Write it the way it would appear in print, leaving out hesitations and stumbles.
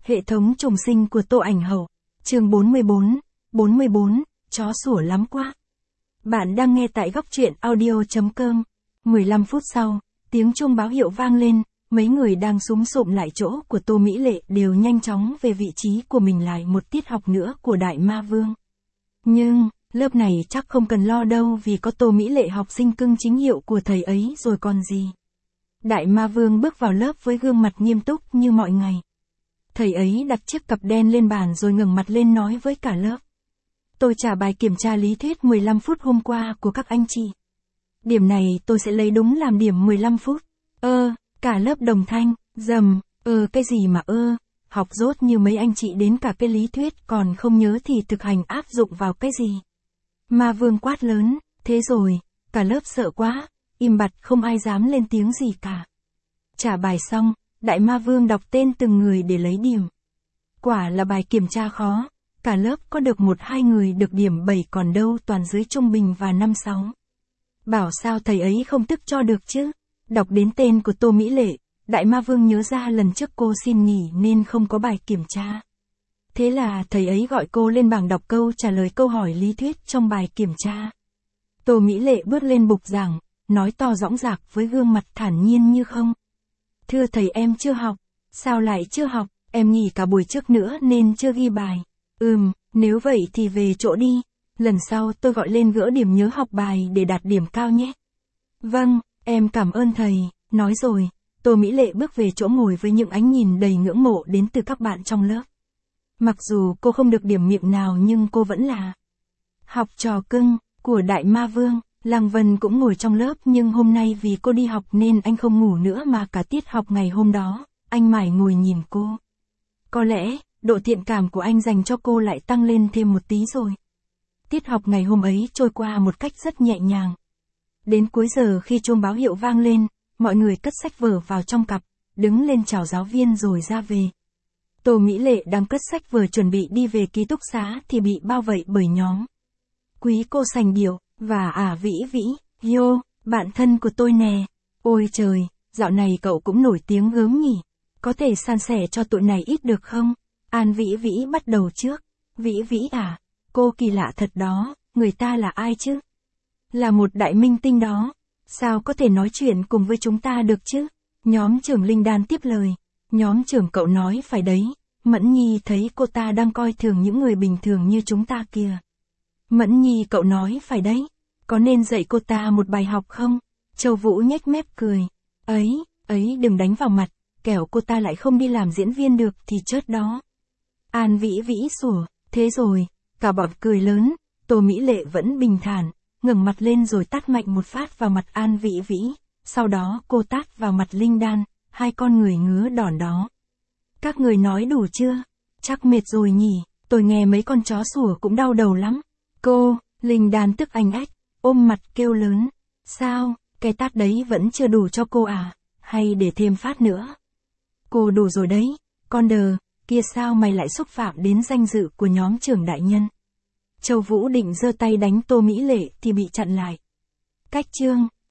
Hệ thống trùng sinh của Tô Ảnh Hậu. Chương 44, chó sủa lắm quá. Bạn đang nghe tại góc truyện audio.com. 15 phút sau, tiếng chuông báo hiệu vang lên, mấy người đang súm sụm lại chỗ của Tô Mỹ Lệ đều nhanh chóng về vị trí của mình lại một tiết học nữa của Đại Ma Vương. Nhưng, lớp này chắc không cần lo đâu vì có Tô Mỹ Lệ học sinh cưng chính hiệu của thầy ấy rồi còn gì. Đại Ma Vương bước vào lớp với gương mặt nghiêm túc như mọi ngày. Thầy ấy đặt chiếc cặp đen lên bàn rồi ngẩng mặt lên nói với cả lớp. Tôi trả bài kiểm tra lý thuyết 15 phút hôm qua của các anh chị. Điểm này tôi sẽ lấy đúng làm điểm 15 phút. Cả lớp đồng thanh, cái gì mà học dốt như mấy anh chị đến cả cái lý thuyết còn không nhớ thì thực hành áp dụng vào cái gì. Ma Vương quát lớn, thế rồi, cả lớp sợ quá, im bặt không ai dám lên tiếng gì cả. Trả bài xong, Đại Ma Vương đọc tên từng người để lấy điểm. Quả là bài kiểm tra khó, cả lớp có được 1-2 người được điểm 7 còn đâu toàn dưới trung bình và 5-6. Bảo sao thầy ấy không tức cho được chứ. Đọc đến tên của Tô Mỹ Lệ, Đại Ma Vương nhớ ra lần trước cô xin nghỉ nên không có bài kiểm tra. Thế là thầy ấy gọi cô lên bảng đọc câu trả lời câu hỏi lý thuyết trong bài kiểm tra. Tô Mỹ Lệ bước lên bục giảng, nói to dõng dạc với gương mặt thản nhiên như không. Thưa thầy em chưa học. Sao lại chưa học, em nghỉ cả buổi trước nữa nên chưa ghi bài. Nếu vậy thì về chỗ đi. Lần sau tôi gọi lên gỡ điểm nhớ học bài để đạt điểm cao nhé. Vâng, em cảm ơn thầy. Nói rồi, Tô Mỹ Lệ bước về chỗ ngồi với những ánh nhìn đầy ngưỡng mộ đến từ các bạn trong lớp. Mặc dù cô không được điểm miệng nào nhưng cô vẫn là học trò cưng của Đại Ma Vương. Lăng Vân cũng ngồi trong lớp nhưng hôm nay vì cô đi học nên anh không ngủ nữa mà cả tiết học ngày hôm đó, anh mải ngồi nhìn cô. Có lẽ, độ thiện cảm của anh dành cho cô lại tăng lên thêm một tí rồi. Tiết học ngày hôm ấy trôi qua một cách rất nhẹ nhàng. Đến cuối giờ khi chuông báo hiệu vang lên, mọi người cất sách vở vào trong cặp, đứng lên chào giáo viên rồi ra về. Tô Mỹ Lệ đang cất sách vở chuẩn bị đi về ký túc xá thì bị bao vây bởi nhóm. Quý cô Sành Điệu, và Vĩ Vĩ, bạn thân của tôi nè. Ôi trời, dạo này cậu cũng nổi tiếng gớm nhỉ. Có thể san sẻ cho tụi này ít được không? An Vĩ Vĩ bắt đầu trước. Vĩ Vĩ à, cô kỳ lạ thật đó, người ta là ai chứ? Là một đại minh tinh đó. Sao có thể nói chuyện cùng với chúng ta được chứ? Nhóm trưởng Linh Đan tiếp lời. Nhóm trưởng cậu nói phải đấy. Mẫn Nhi thấy cô ta đang coi thường những người bình thường như chúng ta kìa. Mẫn Nhi cậu nói phải đấy. Có nên dạy cô ta một bài học không? Châu Vũ nhếch mép cười. Ấy đừng đánh vào mặt, kẻo cô ta lại không đi làm diễn viên được thì chớt đó. An Vĩ Vĩ sủa, thế rồi, cả bọn cười lớn, Tô Mỹ Lệ vẫn bình thản, ngẩng mặt lên rồi tát mạnh một phát vào mặt An Vĩ Vĩ, sau đó cô tát vào mặt Linh Đan, hai con người ngứa đòn đó. Các người nói đủ chưa? Chắc mệt rồi nhỉ, tôi nghe mấy con chó sủa cũng đau đầu lắm. Cô, Linh Đan tức anh ách, ôm mặt kêu lớn. Sao, cái tát đấy vẫn chưa đủ cho cô à? Hay để thêm phát nữa? Cô đủ rồi đấy, con đờ, kia sao mày lại xúc phạm đến danh dự của nhóm trưởng đại nhân? Châu Vũ định giơ tay đánh Tô Mỹ Lệ thì bị chặn lại. Cách chương.